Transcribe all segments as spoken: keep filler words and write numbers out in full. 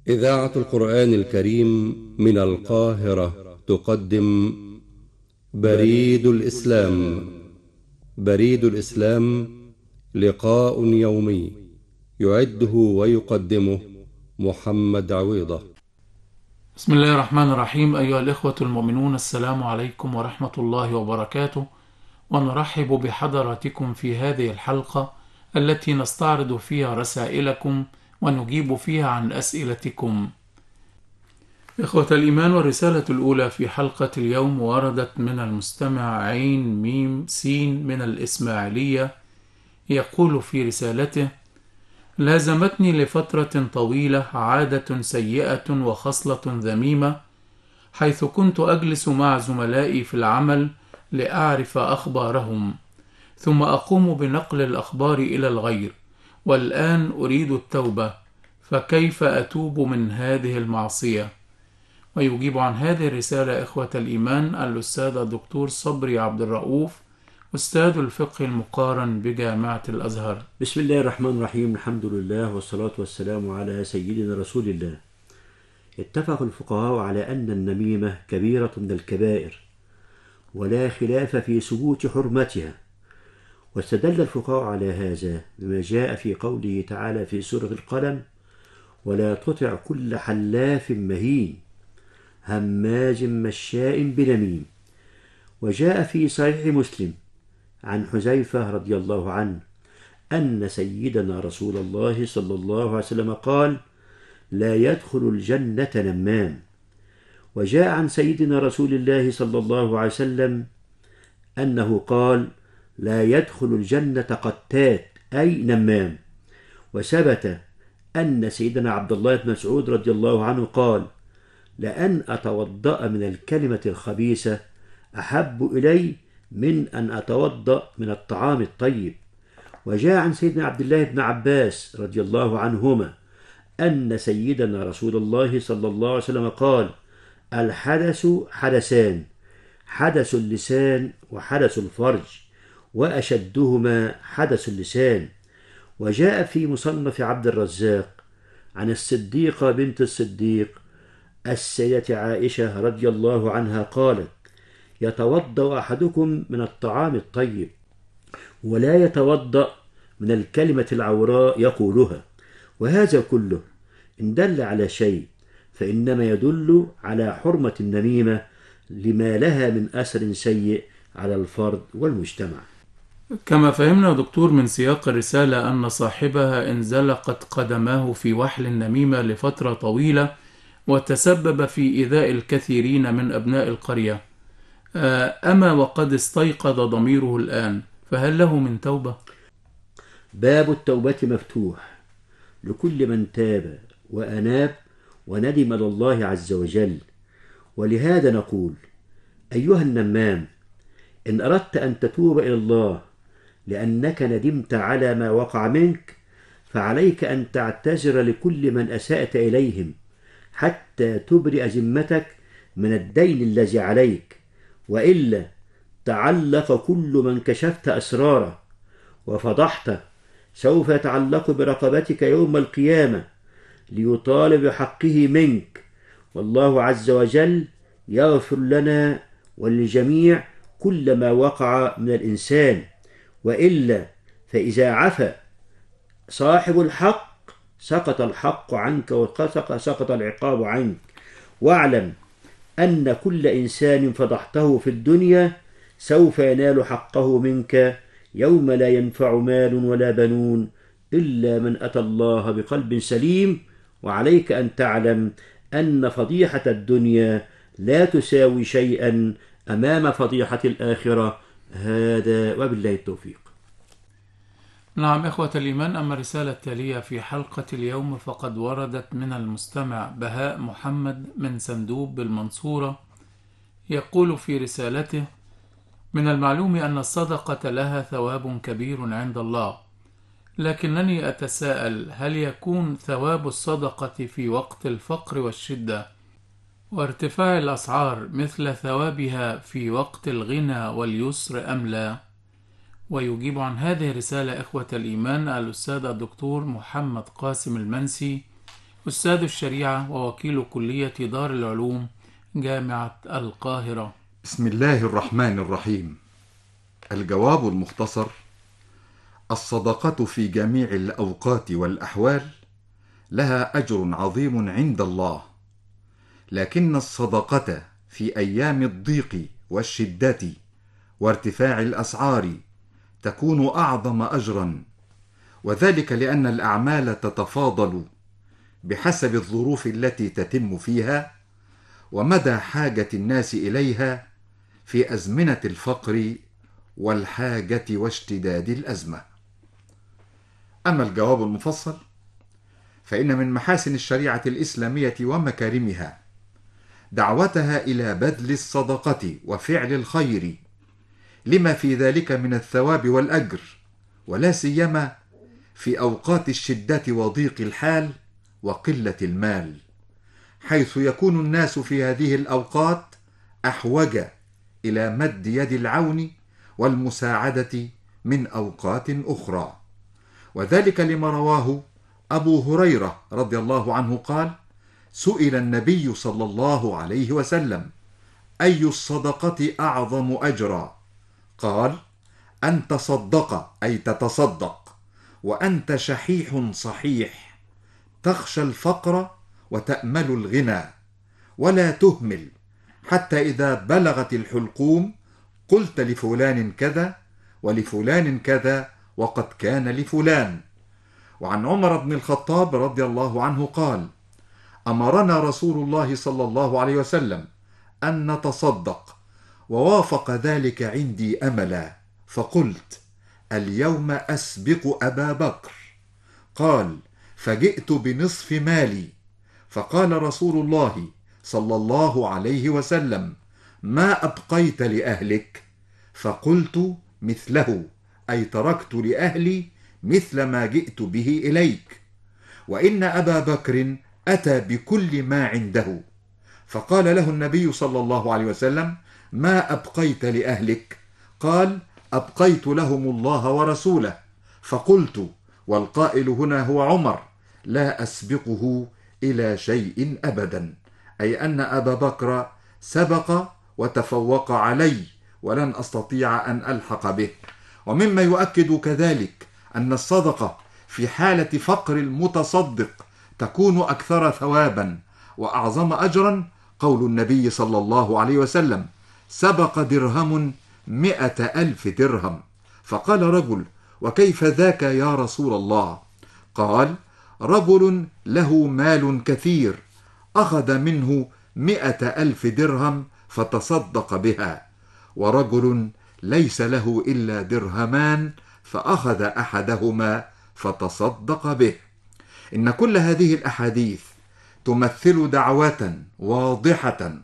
إذاعة القرآن الكريم من القاهرة تقدم بريد الإسلام. بريد الإسلام لقاء يومي يعده ويقدمه محمد عويضة. بسم الله الرحمن الرحيم. أيها الإخوة المؤمنون، السلام عليكم ورحمة الله وبركاته، ونرحب بحضراتكم في هذه الحلقة التي نستعرض فيها رسائلكم ونجيب فيها عن أسئلتكم. إخوة الإيمان، والرسالة الأولى في حلقة اليوم وردت من المستمع عين ميم سين من الإسماعيلية. يقول في رسالته: لازمتني لفترة طويلة عادة سيئة وخصلة ذميمة، حيث كنت أجلس مع زملائي في العمل لأعرف أخبارهم، ثم أقوم بنقل الأخبار إلى الغير، والآن أريد التوبة، فكيف أتوب من هذه المعصية؟ ويجيب عن هذه الرسالة إخوة الإيمان الأستاذ الدكتور صبري عبد الرؤوف، أستاذ الفقه المقارن بجامعة الأزهر. بسم الله الرحمن الرحيم. الحمد لله والصلاة والسلام على سيدنا رسول الله. اتفق الفقهاء على أن النميمة كبيرة من الكبائر، ولا خلاف في ثبوت حرمتها، واستدل الفقهاء على هذا بما جاء في قوله تعالى في سورة القلم: ولا تطع كل حلاف مهين هماز مشاء بنميم. وجاء في صحيح مسلم عن حذيفة رضي الله عنه أن سيدنا رسول الله صلى الله عليه وسلم قال: لا يدخل الجنة نمام. وجاء عن سيدنا رسول الله صلى الله عليه وسلم أنه قال: لا يدخل الجنة قتات، أي نمام. وثبت أن سيدنا عبد الله بن مسعود رضي الله عنه قال: لأن أتوضأ من الكلمة الخبيثة أحب إلي من أن أتوضأ من الطعام الطيب. وجاء عن سيدنا عبد الله بن عباس رضي الله عنهما أن سيدنا رسول الله صلى الله عليه وسلم قال: الحدث حدثان، حدث اللسان وحدث الفرج، وأشدهما حدث اللسان. وجاء في مصنف عبد الرزاق عن الصديقة بنت الصديق السيدة عائشة رضي الله عنها قالت: يتوضأ أحدكم من الطعام الطيب، ولا يتوضأ من الكلمة العوراء يقولها. وهذا كله إن دل على شيء فإنما يدل على حرمة النميمة لما لها من أثر سيء على الفرد والمجتمع. كما فهمنا دكتور من سياق الرسالة أن صاحبها انزلقت قدماه في وحل النميمة لفترة طويلة، وتسبب في إيذاء الكثيرين من أبناء القرية. أما وقد استيقظ ضميره الآن، فهل له من توبة؟ باب التوبة مفتوح لكل من تاب وأناب وندم لله عز وجل. ولهذا نقول: أيها النمام، إن أردت أن تتوب إلى الله لأنك ندمت على ما وقع منك، فعليك أن تعتذر لكل من أسأت إليهم حتى تبرئ ذمتك من الدين الذي عليك، وإلا تعلق كل من كشفت أسراره وفضحته سوف يتعلق برقبتك يوم القيامة ليطالب بحقه منك. والله عز وجل يغفر لنا وللجميع كل ما وقع من الإنسان، وإلا فإذا عفا صاحب الحق سقط الحق عنك وسقط العقاب عنك. واعلم أن كل إنسان فضحته في الدنيا سوف ينال حقه منك يوم لا ينفع مال ولا بنون إلا من أتى الله بقلب سليم. وعليك أن تعلم أن فضيحة الدنيا لا تساوي شيئا أمام فضيحة الآخرة. هذا وبالله التوفيق. نعم إخوة الإيمان، أما الرسالة التالية في حلقة اليوم فقد وردت من المستمع بهاء محمد من سندوب بالمنصورة. يقول في رسالته: من المعلوم أن الصدقة لها ثواب كبير عند الله، لكنني أتساءل: هل يكون ثواب الصدقة في وقت الفقر والشدة وارتفاع الأسعار مثل ثوابها في وقت الغنى واليسر أم لا؟ ويجيب عن هذه الرسالة إخوة الإيمان الأستاذ الدكتور محمد قاسم المنسي، أستاذ الشريعة ووكيل كلية دار العلوم جامعة القاهرة. بسم الله الرحمن الرحيم. الجواب المختصر: الصدقة في جميع الأوقات والأحوال لها أجر عظيم عند الله، لكن الصدقة في أيام الضيق والشدة وارتفاع الأسعار تكون أعظم أجرا، وذلك لأن الأعمال تتفاضل بحسب الظروف التي تتم فيها ومدى حاجة الناس إليها في أزمنة الفقر والحاجة واشتداد الأزمة. أما الجواب المفصل فإن من محاسن الشريعة الإسلامية ومكارمها دعوتها إلى بذل الصدقة وفعل الخير لما في ذلك من الثواب والأجر، ولا سيما في أوقات الشدة وضيق الحال وقلة المال، حيث يكون الناس في هذه الأوقات أحوج إلى مد يد العون والمساعدة من أوقات أخرى. وذلك لما رواه أبو هريرة رضي الله عنه قال: سئل النبي صلى الله عليه وسلم: أي الصدقة أعظم أجرا؟ قال: أن تصدق، أي تتصدق، وأنت شحيح صحيح، تخشى الفقر وتأمل الغنى، ولا تهمل، حتى إذا بلغت الحلقوم قلت لفلان كذا ولفلان كذا وقد كان لفلان. وعن عمر بن الخطاب رضي الله عنه قال: أمرنا رسول الله صلى الله عليه وسلم أن نتصدق، ووافق ذلك عندي أملا، فقلت: اليوم أسبق أبا بكر. قال: فجئت بنصف مالي، فقال رسول الله صلى الله عليه وسلم: ما أبقيت لأهلك؟ فقلت: مثله، أي تركت لأهلي مثل ما جئت به إليك. وإن أبا بكر أتى بكل ما عنده. فقال له النبي صلى الله عليه وسلم: ما أبقيت لأهلك؟ قال: أبقيت لهم الله ورسوله. فقلت: والقائل هنا هو عمر، لا أسبقه إلى شيء أبدا، أي أن أبا بكر سبق وتفوق علي ولن أستطيع أن ألحق به. ومما يؤكد كذلك أن الصدقة في حالة فقر المتصدق تكون أكثر ثوابا وأعظم أجرا قول النبي صلى الله عليه وسلم: سبق درهم مئة ألف درهم. فقال رجل: وكيف ذاك يا رسول الله؟ قال: رجل له مال كثير أخذ منه مئة ألف درهم فتصدق بها، ورجل ليس له إلا درهمان فأخذ أحدهما فتصدق به. إن كل هذه الأحاديث تمثل دعوة واضحة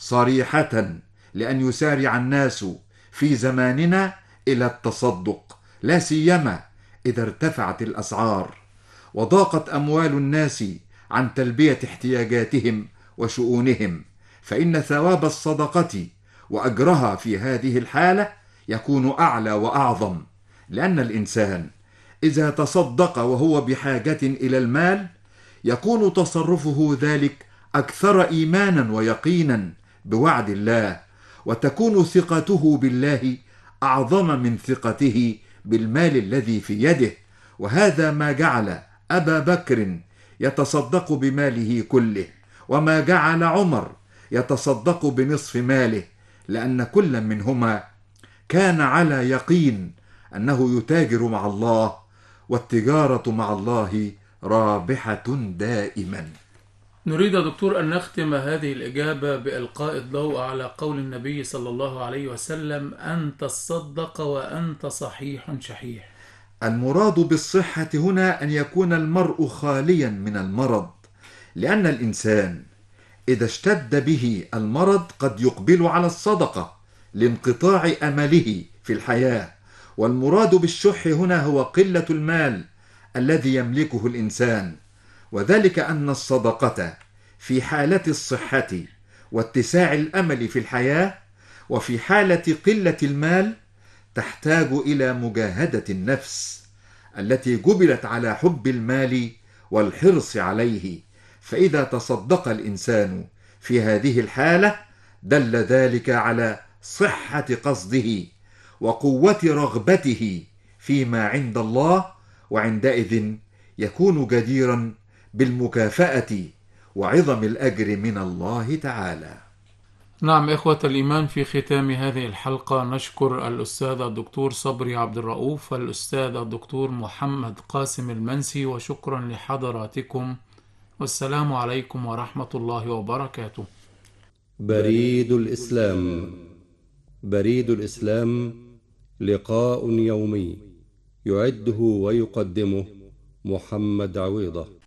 صريحة لأن يسارع الناس في زماننا إلى التصدق، لا سيما إذا ارتفعت الأسعار وضاقت أموال الناس عن تلبية احتياجاتهم وشؤونهم، فإن ثواب الصدقة وأجرها في هذه الحالة يكون أعلى وأعظم، لأن الإنسان إذا تصدق وهو بحاجة إلى المال يكون تصرفه ذلك أكثر إيمانا ويقينا بوعد الله، وتكون ثقته بالله أعظم من ثقته بالمال الذي في يده. وهذا ما جعل أبا بكر يتصدق بماله كله، وما جعل عمر يتصدق بنصف ماله، لأن كل منهما كان على يقين أنه يتاجر مع الله، والتجارة مع الله رابحة دائما. نريد دكتور أن نختم هذه الإجابة بإلقاء الضوء على قول النبي صلى الله عليه وسلم: أن تصدق وأنت صحيح شحيح. المراد بالصحة هنا أن يكون المرء خاليا من المرض، لأن الإنسان إذا اشتد به المرض قد يقبل على الصدقة لانقطاع أمله في الحياة. والمراد بالشح هنا هو قلة المال الذي يملكه الإنسان، وذلك أن الصدقة في حالة الصحة واتساع الأمل في الحياة وفي حالة قلة المال تحتاج إلى مجاهدة النفس التي جبلت على حب المال والحرص عليه، فإذا تصدق الإنسان في هذه الحالة دل ذلك على صحة قصده وقوة رغبته فيما عند الله، وعندئذ يكون جديرا بالمكافأة وعظم الأجر من الله تعالى. نعم إخوة الإيمان، في ختام هذه الحلقة نشكر الأستاذ الدكتور صبري عبد الرؤوف والأستاذ الدكتور محمد قاسم المنسي، وشكرا لحضراتكم، والسلام عليكم ورحمة الله وبركاته. بريد الإسلام. بريد الإسلام لقاء يومي يعده ويقدمه محمد عويضة.